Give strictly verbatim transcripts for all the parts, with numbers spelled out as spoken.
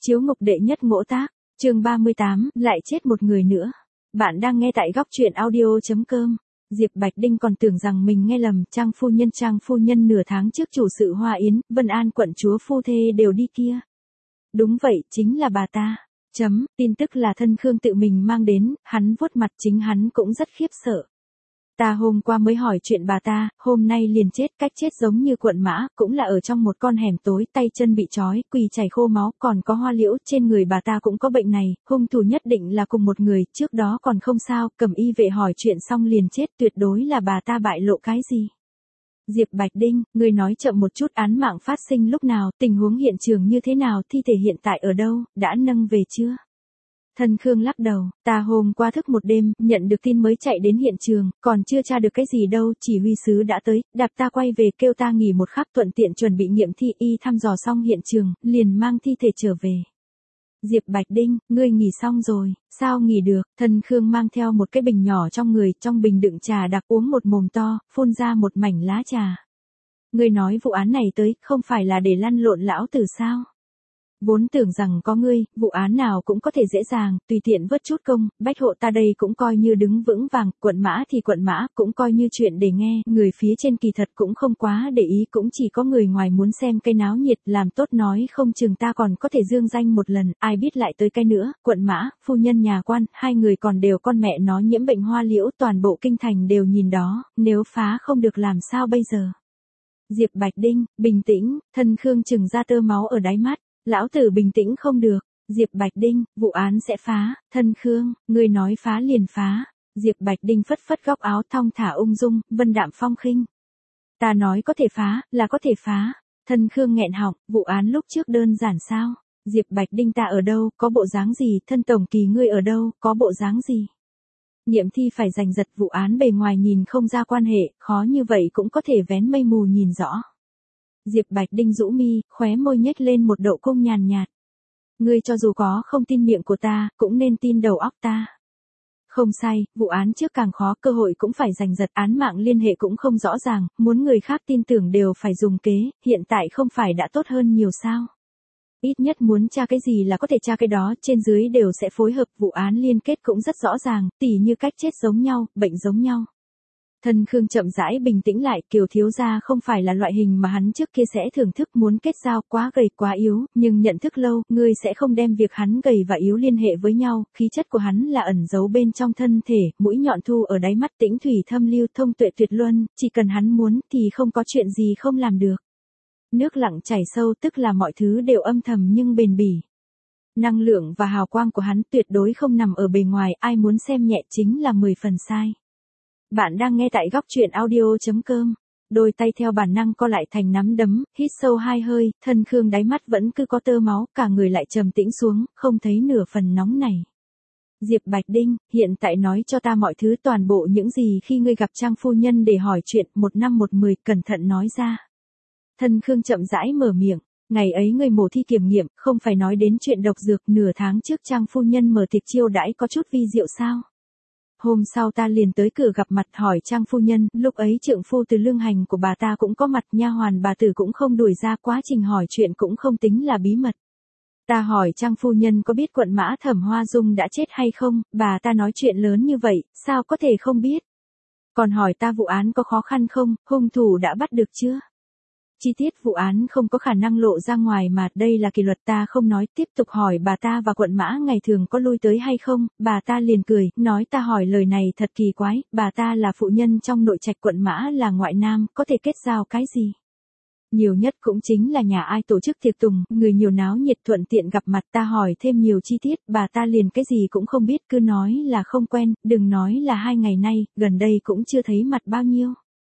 Chiếu ngục đệ nhất ngỗ tác, chương ba mươi tám, lại chết một người nữa. Bạn đang nghe tại góc truyện audio chấm com. Diệp Bạch Đinh còn tưởng rằng mình nghe lầm, Trang phu nhân Trang phu nhân nửa tháng trước chủ sự Hoa Yến, Vân An quận chúa phu thê đều đi kia. Đúng vậy, chính là bà ta. Chấm, tin tức là thân Khương tự mình mang đến, hắn vuốt mặt chính hắn cũng rất khiếp sợ. Ta hôm qua mới hỏi chuyện bà ta, hôm nay liền chết, cách chết giống như cuộn mã, cũng là ở trong một con hẻm tối, tay chân bị trói, quỳ chảy khô máu, còn có hoa liễu, trên người bà ta cũng có bệnh này, hung thủ nhất định là cùng một người, trước đó còn không sao, cầm y vệ hỏi chuyện xong liền chết, tuyệt đối là bà ta bại lộ cái gì. Diệp Bạch Đinh, người nói chậm một chút, án mạng phát sinh lúc nào, tình huống hiện trường như thế nào, thi thể hiện tại ở đâu, đã nâng về chưa? Thân Khương lắc đầu, ta hôm qua thức một đêm, nhận được tin mới chạy đến hiện trường, còn chưa tra được cái gì đâu, chỉ huy sứ đã tới, đạp ta quay về kêu ta nghỉ một khắc thuận tiện chuẩn bị nghiệm thi y thăm dò xong hiện trường, liền mang thi thể trở về. Diệp Bạch Đinh, ngươi nghỉ xong rồi, sao nghỉ được, Thân Khương mang theo một cái bình nhỏ trong người, trong bình đựng trà đặc uống một mồm to, phun ra một mảnh lá trà. Ngươi nói vụ án này tới, không phải là để lăn lộn lão tử sao? Vốn tưởng rằng có ngươi, vụ án nào cũng có thể dễ dàng, tùy tiện vớt chút công, bách hộ ta đây cũng coi như đứng vững vàng, quận mã thì quận mã, cũng coi như chuyện để nghe, người phía trên kỳ thật cũng không quá để ý, cũng chỉ có người ngoài muốn xem cái náo nhiệt, làm tốt nói không chừng ta còn có thể dương danh một lần, ai biết lại tới cái nữa, quận mã, phu nhân nhà quan, hai người còn đều con mẹ nó nhiễm bệnh hoa liễu, toàn bộ kinh thành đều nhìn đó, nếu phá không được làm sao bây giờ. Diệp Bạch Đinh, bình tĩnh, Thân Khương chừng ra tơ máu ở đáy mắt. Lão tử bình tĩnh không được, Diệp Bạch Đinh, vụ án sẽ phá, Thân Khương, ngươi nói phá liền phá, Diệp Bạch Đinh phất phất góc áo thong thả ung dung, vân đạm phong khinh. Ta nói có thể phá, là có thể phá, Thân Khương nghẹn họng, vụ án lúc trước đơn giản sao, Diệp Bạch Đinh ta ở đâu, có bộ dáng gì, Thân Tổng Kỳ ngươi ở đâu, có bộ dáng gì. Nghiệm thi phải giành giật, vụ án bề ngoài nhìn không ra quan hệ, khó như vậy cũng có thể vén mây mù nhìn rõ. Diệp Bạch Đinh rũ mi, khóe môi nhếch lên một độ cung nhàn nhạt. Ngươi cho dù có không tin miệng của ta, cũng nên tin đầu óc ta. Không sai, vụ án trước càng khó, cơ hội cũng phải giành giật, án mạng liên hệ cũng không rõ ràng, muốn người khác tin tưởng đều phải dùng kế, hiện tại không phải đã tốt hơn nhiều sao. Ít nhất muốn tra cái gì là có thể tra cái đó, trên dưới đều sẽ phối hợp, vụ án liên kết cũng rất rõ ràng, tỉ như cách chết giống nhau, bệnh giống nhau. Thân Khương chậm rãi bình tĩnh lại, Kiều thiếu gia không phải là loại hình mà hắn trước kia sẽ thưởng thức, muốn kết giao, quá gầy quá yếu, nhưng nhận thức lâu, ngươi sẽ không đem việc hắn gầy và yếu liên hệ với nhau, khí chất của hắn là ẩn giấu bên trong thân thể, mũi nhọn thu ở đáy mắt, tĩnh thủy thâm lưu, thông tuệ tuyệt luân, chỉ cần hắn muốn thì không có chuyện gì không làm được. Nước lặng chảy sâu tức là mọi thứ đều âm thầm nhưng bền bỉ. Năng lượng và hào quang của hắn tuyệt đối không nằm ở bề ngoài, ai muốn xem nhẹ chính là mười phần sai. Bạn đang nghe tại góc truyện audio chấm com. Đôi tay theo bản năng co lại thành nắm đấm, hít sâu hai hơi, Thân Khương đáy mắt vẫn cứ có tơ máu, cả người lại trầm tĩnh xuống, không thấy nửa phần nóng này. Diệp Bạch Đinh, hiện tại nói cho ta mọi thứ, toàn bộ những gì khi ngươi gặp Trang phu nhân để hỏi chuyện, một năm một mười, cẩn thận nói ra. Thân Khương chậm rãi mở miệng. Ngày ấy người mổ thi kiểm nghiệm, không phải nói đến chuyện độc dược, nửa tháng trước Trang phu nhân mở tiệc chiêu đãi có chút vi diệu sao? Hôm sau ta liền tới cửa gặp mặt hỏi Trang phu nhân, lúc ấy trượng phu từ lương hành của bà ta cũng có mặt, nha hoàn bà tử cũng không đuổi ra, quá trình hỏi chuyện cũng không tính là bí mật. Ta hỏi Trang phu nhân có biết quận mã Thẩm Hoa Dung đã chết hay không, bà ta nói chuyện lớn như vậy, sao có thể không biết. Còn hỏi ta vụ án có khó khăn không, hung thủ đã bắt được chưa? Chi tiết vụ án không có khả năng lộ ra ngoài mà, đây là kỷ luật ta không nói, tiếp tục hỏi bà ta và quận mã ngày thường có lui tới hay không, bà ta liền cười, nói ta hỏi lời này thật kỳ quái, bà ta là phụ nhân trong nội trạch, quận mã là ngoại nam, có thể kết giao cái gì? Nhiều nhất cũng chính là nhà ai tổ chức tiệc tùng, người nhiều náo nhiệt thuận tiện gặp mặt, ta hỏi thêm nhiều chi tiết, bà ta liền cái gì cũng không biết, cứ nói là không quen, đừng nói là hai ngày nay, gần đây cũng chưa thấy mặt bao nhiêu.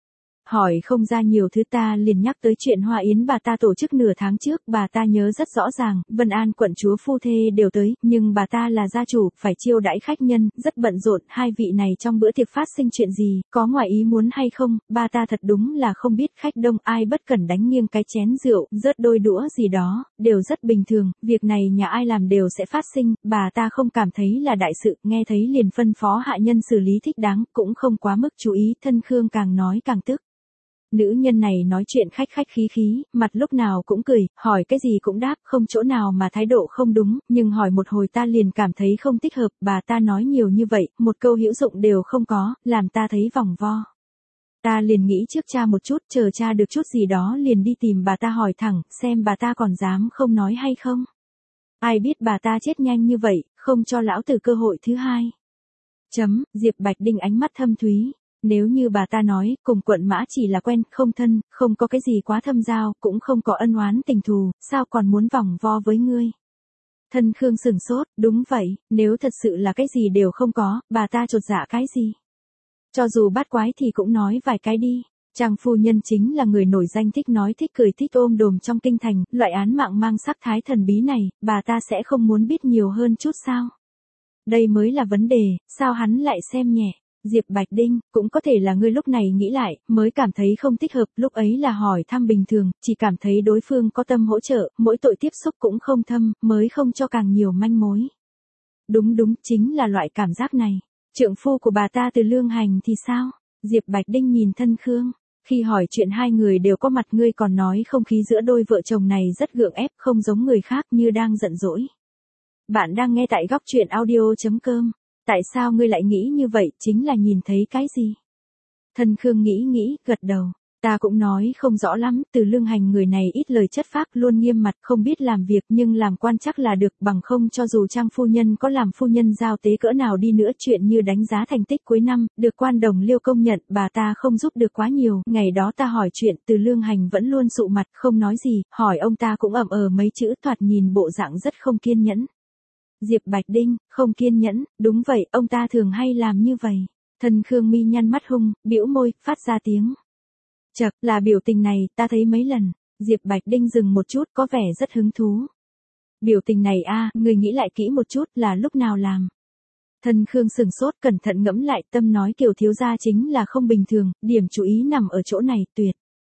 Hỏi không ra nhiều thứ, ta liền nhắc tới chuyện Hoa Yến bà ta tổ chức nửa tháng trước, bà ta nhớ rất rõ ràng, Vân An quận chúa phu thê đều tới, nhưng bà ta là gia chủ, phải chiêu đãi khách nhân, rất bận rộn, hai vị này trong bữa tiệc phát sinh chuyện gì, có ngoài ý muốn hay không, bà ta thật đúng là không biết, khách đông ai bất cẩn đánh nghiêng cái chén rượu, rớt đôi đũa gì đó, đều rất bình thường, việc này nhà ai làm đều sẽ phát sinh, bà ta không cảm thấy là đại sự, nghe thấy liền phân phó hạ nhân xử lý thích đáng, cũng không quá mức chú ý, Thân Khương càng nói càng tức. Nữ nhân này nói chuyện khách khách khí khí, mặt lúc nào cũng cười, hỏi cái gì cũng đáp, không chỗ nào mà thái độ không đúng, nhưng hỏi một hồi ta liền cảm thấy không thích hợp, bà ta nói nhiều như vậy, một câu hữu dụng đều không có, làm ta thấy vòng vo. Ta liền nghĩ trước cha một chút, chờ cha được chút gì đó liền đi tìm bà ta hỏi thẳng, xem bà ta còn dám không nói hay không. Ai biết bà ta chết nhanh như vậy, không cho lão tử cơ hội thứ hai. Chấm, Diệp Bạch Đinh ánh mắt thâm thúy. Nếu như bà ta nói, cùng quận mã chỉ là quen, không thân, không có cái gì quá thâm giao, cũng không có ân oán tình thù, sao còn muốn vòng vo với ngươi? Thân Khương sừng sốt, đúng vậy, nếu thật sự là cái gì đều không có, bà ta chột dạ cái gì? Cho dù bát quái thì cũng nói vài cái đi. Trang phu nhân chính là người nổi danh thích nói thích cười thích ôm đồm trong kinh thành, loại án mạng mang sắc thái thần bí này, bà ta sẽ không muốn biết nhiều hơn chút sao? Đây mới là vấn đề, sao hắn lại xem nhẹ? Diệp Bạch Đinh, cũng có thể là ngươi lúc này nghĩ lại, mới cảm thấy không thích hợp, lúc ấy là hỏi thăm bình thường, chỉ cảm thấy đối phương có tâm hỗ trợ, mỗi tội tiếp xúc cũng không thâm, mới không cho càng nhiều manh mối. Đúng đúng, chính là loại cảm giác này. Trượng phu của bà ta Từ Lương Hành thì sao? Diệp Bạch Đinh nhìn Thân Khương, khi hỏi chuyện hai người đều có mặt, ngươi còn nói không khí giữa đôi vợ chồng này rất gượng ép, không giống người khác như đang giận dỗi. Bạn đang nghe tại góc truyện audio chấm com. Tại sao ngươi lại nghĩ như vậy, chính là nhìn thấy cái gì? Thân Khương nghĩ nghĩ, gật đầu. Ta cũng nói không rõ lắm, Từ Lương Hành người này ít lời chất phác, luôn nghiêm mặt, không biết làm việc nhưng làm quan chắc là được, bằng không cho dù Trang phu nhân có làm phu nhân giao tế cỡ nào đi nữa, chuyện như đánh giá thành tích cuối năm, được quan đồng Liêu công nhận, bà ta không giúp được quá nhiều. Ngày đó ta hỏi chuyện, Từ Lương Hành vẫn luôn sụ mặt, không nói gì, hỏi ông ta cũng ậm ờ mấy chữ, thoạt nhìn bộ dạng rất không kiên nhẫn. Diệp Bạch Đinh, không kiên nhẫn, đúng vậy, ông ta thường hay làm như vậy. Thân Khương mi nhăn mắt hung, bĩu môi, phát ra tiếng. Chậc, là biểu tình này, ta thấy mấy lần. Diệp Bạch Đinh dừng một chút, có vẻ rất hứng thú. Biểu tình này a, à, người nghĩ lại kỹ một chút, là lúc nào làm? Thân Khương sừng sốt, cẩn thận ngẫm lại, tâm nói Kiều thiếu gia chính là không bình thường, điểm chú ý nằm ở chỗ này, tuyệt.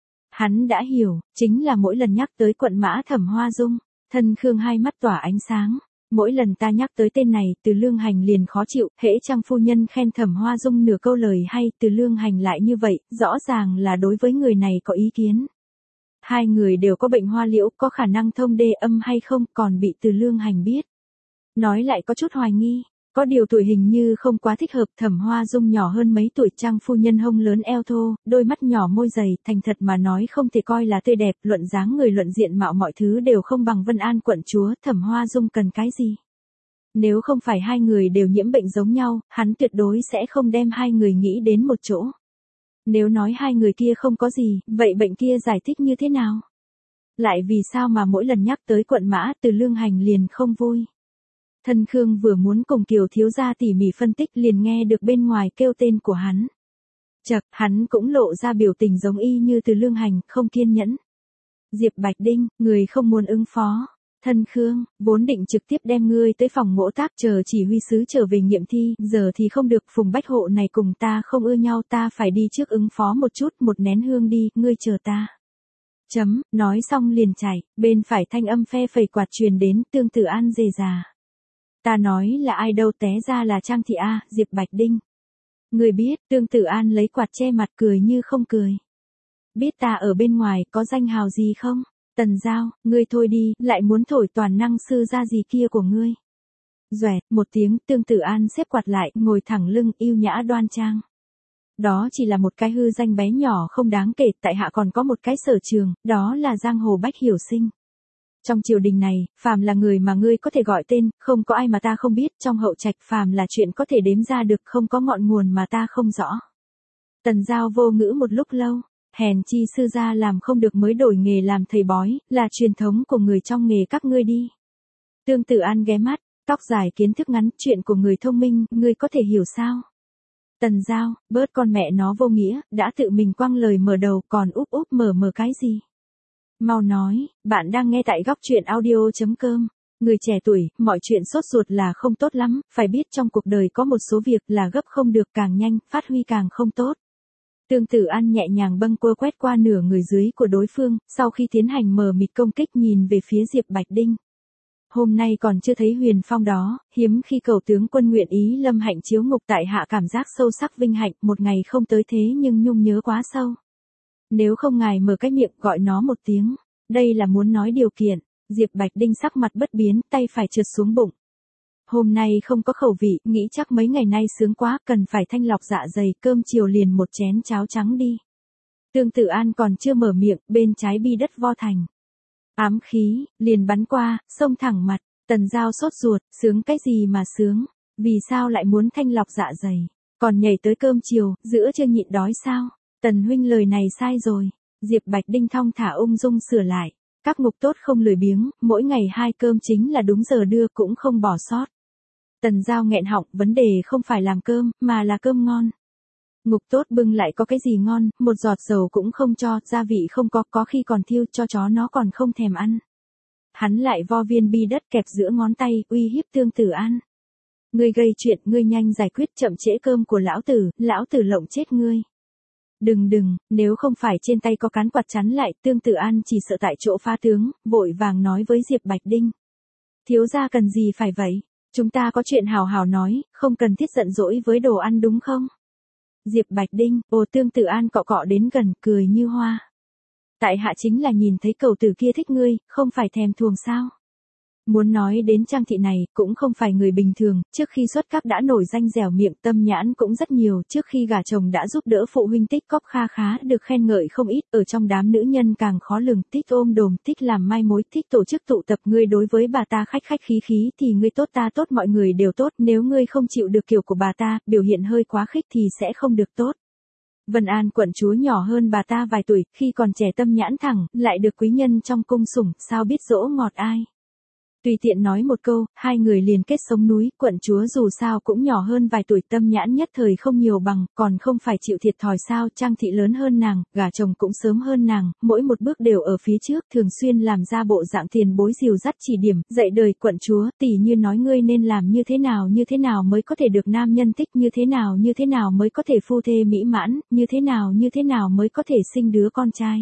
Hắn đã hiểu, chính là mỗi lần nhắc tới quận mã Thẩm Hoa Dung, Thân Khương hai mắt tỏa ánh sáng. Mỗi lần ta nhắc tới tên này, Từ Lương Hành liền khó chịu, hễ Trang phu nhân khen Thẩm Hoa Dung nửa câu lời hay, Từ Lương Hành lại như vậy, rõ ràng là đối với người này có ý kiến. Hai người đều có bệnh hoa liễu, có khả năng thông đê âm hay không, còn bị Từ Lương Hành biết. Nói lại có chút hoài nghi, có điều tuổi hình như không quá thích hợp, Thẩm Hoa Dung nhỏ hơn mấy tuổi, Trang phu nhân hông lớn eo thô, đôi mắt nhỏ môi dày, thành thật mà nói không thể coi là tươi đẹp, luận dáng người luận diện mạo mọi thứ đều không bằng Vân An quận chúa, Thẩm Hoa Dung cần cái gì? Nếu không phải hai người đều nhiễm bệnh giống nhau, hắn tuyệt đối sẽ không đem hai người nghĩ đến một chỗ. Nếu nói hai người kia không có gì, vậy bệnh kia giải thích như thế nào? Lại vì sao mà mỗi lần nhắc tới quận mã, Từ Lương Hành liền không vui? Thân Khương vừa muốn cùng Kiều thiếu gia tỉ mỉ phân tích, liền nghe được bên ngoài kêu tên của hắn. Chậc, hắn cũng lộ ra biểu tình giống y như Từ Lương Hành, không kiên nhẫn. Diệp Bạch Đinh, người không muốn ứng phó. Thân Khương, vốn định trực tiếp đem ngươi tới phòng ngỗ tác chờ chỉ huy sứ trở về nghiệm thi, giờ thì không được, Phùng Bách Hộ này cùng ta không ưa nhau, ta phải đi trước ứng phó một chút, một nén hương đi, ngươi chờ ta. Chấm, nói xong liền chạy, bên phải thanh âm phe phẩy quạt truyền đến, Tương Tử An rề rà. Ta nói là ai đâu, té ra là Trang Thị A, Diệp Bạch Đinh. Người biết, Tương Tử An lấy quạt che mặt cười như không cười. Biết ta ở bên ngoài có danh hào gì không? Tần Giao, ngươi thôi đi, lại muốn thổi toàn năng sư ra gì kia của ngươi. Doẹt, một tiếng, Tương Tử An xếp quạt lại, ngồi thẳng lưng, yêu nhã đoan trang. Đó chỉ là một cái hư danh bé nhỏ không đáng kể, tại hạ còn có một cái sở trường, đó là giang hồ bách hiểu sinh. Trong triều đình này, phàm là người mà ngươi có thể gọi tên, không có ai mà ta không biết, trong hậu trạch phàm là chuyện có thể đếm ra được, không có ngọn nguồn mà ta không rõ. Tần Giao vô ngữ một lúc lâu, hèn chi sư gia làm không được mới đổi nghề làm thầy bói, là truyền thống của người trong nghề các ngươi đi. Tương Tử An ghé mắt, tóc dài kiến thức ngắn, chuyện của người thông minh, ngươi có thể hiểu sao? Tần Giao, bớt con mẹ nó vô nghĩa, đã tự mình quăng lời mở đầu còn úp úp mở mở cái gì? Mau nói, bạn đang nghe tại góc truyện audio chấm com. Người trẻ tuổi, mọi chuyện sốt ruột là không tốt lắm, phải biết trong cuộc đời có một số việc là gấp không được, càng nhanh, phát huy càng không tốt. Tương Tử An nhẹ nhàng bâng quơ quét qua nửa người dưới của đối phương, sau khi tiến hành mờ mịt công kích nhìn về phía Diệp Bạch Đinh. Hôm nay còn chưa thấy huyền phong đó, hiếm khi cầu tướng quân nguyện ý lâm hạnh chiếu ngục, tại hạ cảm giác sâu sắc vinh hạnh, một ngày không tới thế nhưng nhung nhớ quá sâu. Nếu không ngài mở cái miệng gọi nó một tiếng. Đây là muốn nói điều kiện. Diệp Bạch Đinh sắc mặt bất biến, tay phải trượt xuống bụng. Hôm nay không có khẩu vị, nghĩ chắc mấy ngày nay sướng quá, cần phải thanh lọc dạ dày, cơm chiều liền một chén cháo trắng đi. Tương Tự An còn chưa mở miệng, bên trái bi đất vo thành. Ám khí, liền bắn qua, xông thẳng mặt, Tần Giao sốt ruột, sướng cái gì mà sướng, vì sao lại muốn thanh lọc dạ dày, còn nhảy tới cơm chiều, giữa chưa nhịn đói sao, Tần huynh lời này sai rồi, Diệp Bạch Đinh thong thả ung dung sửa lại, các ngục tốt không lười biếng, mỗi ngày hai cơm chính là đúng giờ đưa cũng không bỏ sót. Tần Giao nghẹn họng, vấn đề không phải làm cơm, mà là cơm ngon. Ngục tốt bưng lại có cái gì ngon, một giọt dầu cũng không cho, gia vị không có, có khi còn thiêu cho chó nó còn không thèm ăn. Hắn lại vo viên bi đất kẹp giữa ngón tay, uy hiếp Tương Tự An. Ngươi gây chuyện, ngươi nhanh giải quyết, chậm trễ cơm của lão tử, lão tử lộng chết ngươi. Đừng đừng, nếu không phải trên tay có cán quạt chắn lại, Tương Tự An chỉ sợ tại chỗ phá tướng, vội vàng nói với Diệp Bạch Đinh. Thiếu gia cần gì phải vậy? Chúng ta có chuyện hào hào nói, không cần thiết giận dỗi với đồ ăn đúng không? Diệp Bạch Đinh, ồ Tương Tự An cọ cọ đến gần, cười như hoa. Tại hạ chính là nhìn thấy cầu tử kia thích ngươi, không phải thèm thuồng sao? Muốn nói đến Trang thị này, cũng không phải người bình thường, trước khi xuất các đã nổi danh dẻo miệng, tâm nhãn cũng rất nhiều, trước khi gả chồng đã giúp đỡ phụ huynh tích cóp kha khá, được khen ngợi không ít, ở trong đám nữ nhân càng khó lường, thích ôm đồm, thích làm mai mối, thích tổ chức tụ tập, ngươi đối với bà ta khách khách khí khí thì ngươi tốt ta tốt mọi người đều tốt, nếu ngươi không chịu được kiểu của bà ta, biểu hiện hơi quá khích thì sẽ không được tốt. Vân An quận chúa nhỏ hơn bà ta vài tuổi, khi còn trẻ tâm nhãn thẳng, lại được quý nhân trong cung sủng, sao biết dỗ ngọt ai. Tùy tiện nói một câu, hai người liền kết sống núi, quận chúa dù sao cũng nhỏ hơn vài tuổi, tâm nhãn nhất thời không nhiều bằng, còn không phải chịu thiệt thòi sao. Trang thị lớn hơn nàng, gả chồng cũng sớm hơn nàng, mỗi một bước đều ở phía trước, thường xuyên làm ra bộ dạng tiền bối dìu dắt chỉ điểm, dạy đời quận chúa, tỉ như nói ngươi nên làm như thế nào như thế nào mới có thể được nam nhân thích, như thế nào như thế nào mới có thể phu thê mỹ mãn, như thế nào như thế nào mới có thể sinh đứa con trai.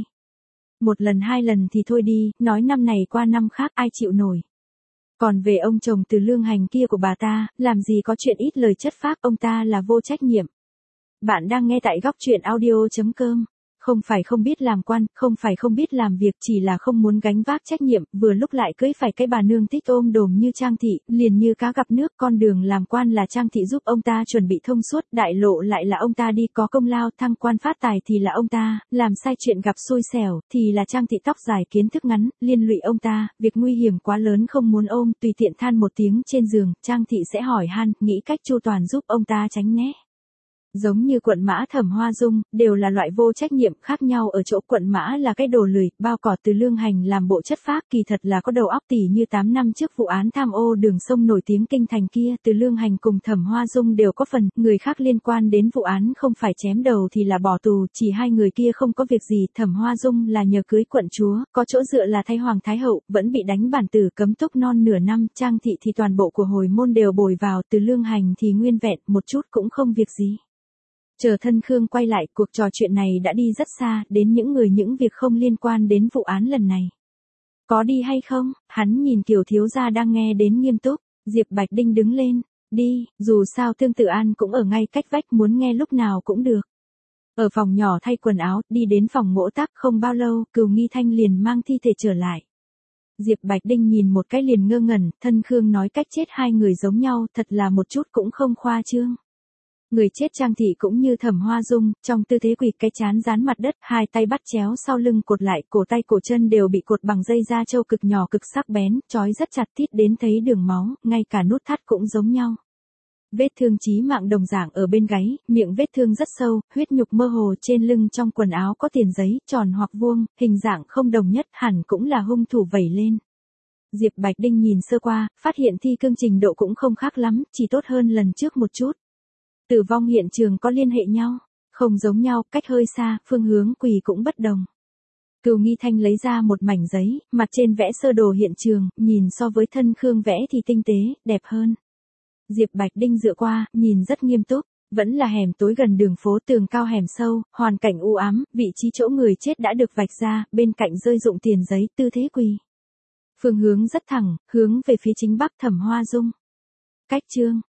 Một lần hai lần thì thôi đi, nói năm này qua năm khác ai chịu nổi. Còn về ông chồng Từ Lương Hành kia của bà ta, làm gì có chuyện ít lời chất phác, ông ta là vô trách nhiệm. Bạn đang nghe tại góc truyện audio chấm com. Không phải không biết làm quan, không phải không biết làm việc, chỉ là không muốn gánh vác trách nhiệm, vừa lúc lại cưới phải cái bà nương thích ôm đồm như Trang thị, liền như cá gặp nước, con đường làm quan là Trang thị giúp ông ta chuẩn bị thông suốt, đại lộ lại là ông ta đi, có công lao, thăng quan phát tài thì là ông ta, làm sai chuyện gặp xui xẻo, thì là Trang thị tóc dài kiến thức ngắn, liên lụy ông ta, việc nguy hiểm quá lớn không muốn ôm, tùy tiện than một tiếng trên giường, Trang thị sẽ hỏi han, nghĩ cách chu toàn giúp ông ta tránh né. Giống như quận Mã Thẩm Hoa Dung, đều là loại vô trách nhiệm, khác nhau ở chỗ quận Mã là cái đồ lười, bao cỏ Từ Lương Hành làm bộ chất phác, kỳ thật là có đầu óc, tỉ như tám năm trước vụ án tham ô đường sông nổi tiếng kinh thành kia, Từ Lương Hành cùng Thẩm Hoa Dung đều có phần, người khác liên quan đến vụ án không phải chém đầu thì là bỏ tù, chỉ hai người kia không có việc gì, Thẩm Hoa Dung là nhờ cưới quận chúa, có chỗ dựa là thay hoàng thái hậu, vẫn bị đánh bản tử cấm túc non nửa năm, Trang thị thì toàn bộ của hồi môn đều bồi vào, Từ Lương Hành thì nguyên vẹn, một chút cũng không việc gì. Chờ Thân Khương quay lại, cuộc trò chuyện này đã đi rất xa, đến những người những việc không liên quan đến vụ án lần này. Có đi hay không? Hắn nhìn Kiều thiếu gia đang nghe đến nghiêm túc, Diệp Bạch Đinh đứng lên, đi, dù sao Tương Tự An cũng ở ngay cách vách, muốn nghe lúc nào cũng được. Ở phòng nhỏ thay quần áo, đi đến phòng ngỗ tác, không bao lâu, Cừu Nghi Thanh liền mang thi thể trở lại. Diệp Bạch Đinh nhìn một cái liền ngơ ngẩn, Thân Khương nói cách chết hai người giống nhau, thật là một chút cũng không khoa trương. Người chết Trang thị cũng như Thẩm Hoa Dung, trong tư thế quỳ, cái chán dán mặt đất, hai tay bắt chéo sau lưng cột lại, cổ tay cổ chân đều bị cột bằng dây da trâu cực nhỏ cực sắc bén, trói rất chặt, tít đến thấy đường máu, ngay cả nút thắt cũng giống nhau. Vết thương chí mạng đồng dạng ở bên gáy, miệng vết thương rất sâu, huyết nhục mơ hồ, trên lưng trong quần áo có tiền giấy, tròn hoặc vuông, hình dạng không đồng nhất, hẳn cũng là hung thủ vẩy lên. Diệp Bạch Đinh nhìn sơ qua, phát hiện thi cương trình độ cũng không khác lắm, chỉ tốt hơn lần trước một chút. Tử vong hiện trường có liên hệ nhau, không giống nhau, cách hơi xa, phương hướng quỳ cũng bất đồng. Cừu Nghi Thanh lấy ra một mảnh giấy, mặt trên vẽ sơ đồ hiện trường, nhìn so với Thân Khương vẽ thì tinh tế, đẹp hơn. Diệp Bạch Đinh dựa qua, nhìn rất nghiêm túc, vẫn là hẻm tối gần đường phố, tường cao hẻm sâu, hoàn cảnh u ám, vị trí chỗ người chết đã được vạch ra, bên cạnh rơi dụng tiền giấy, tư thế quỳ. Phương hướng rất thẳng, hướng về phía chính bắc Thẩm Hoa Dung. Cách chương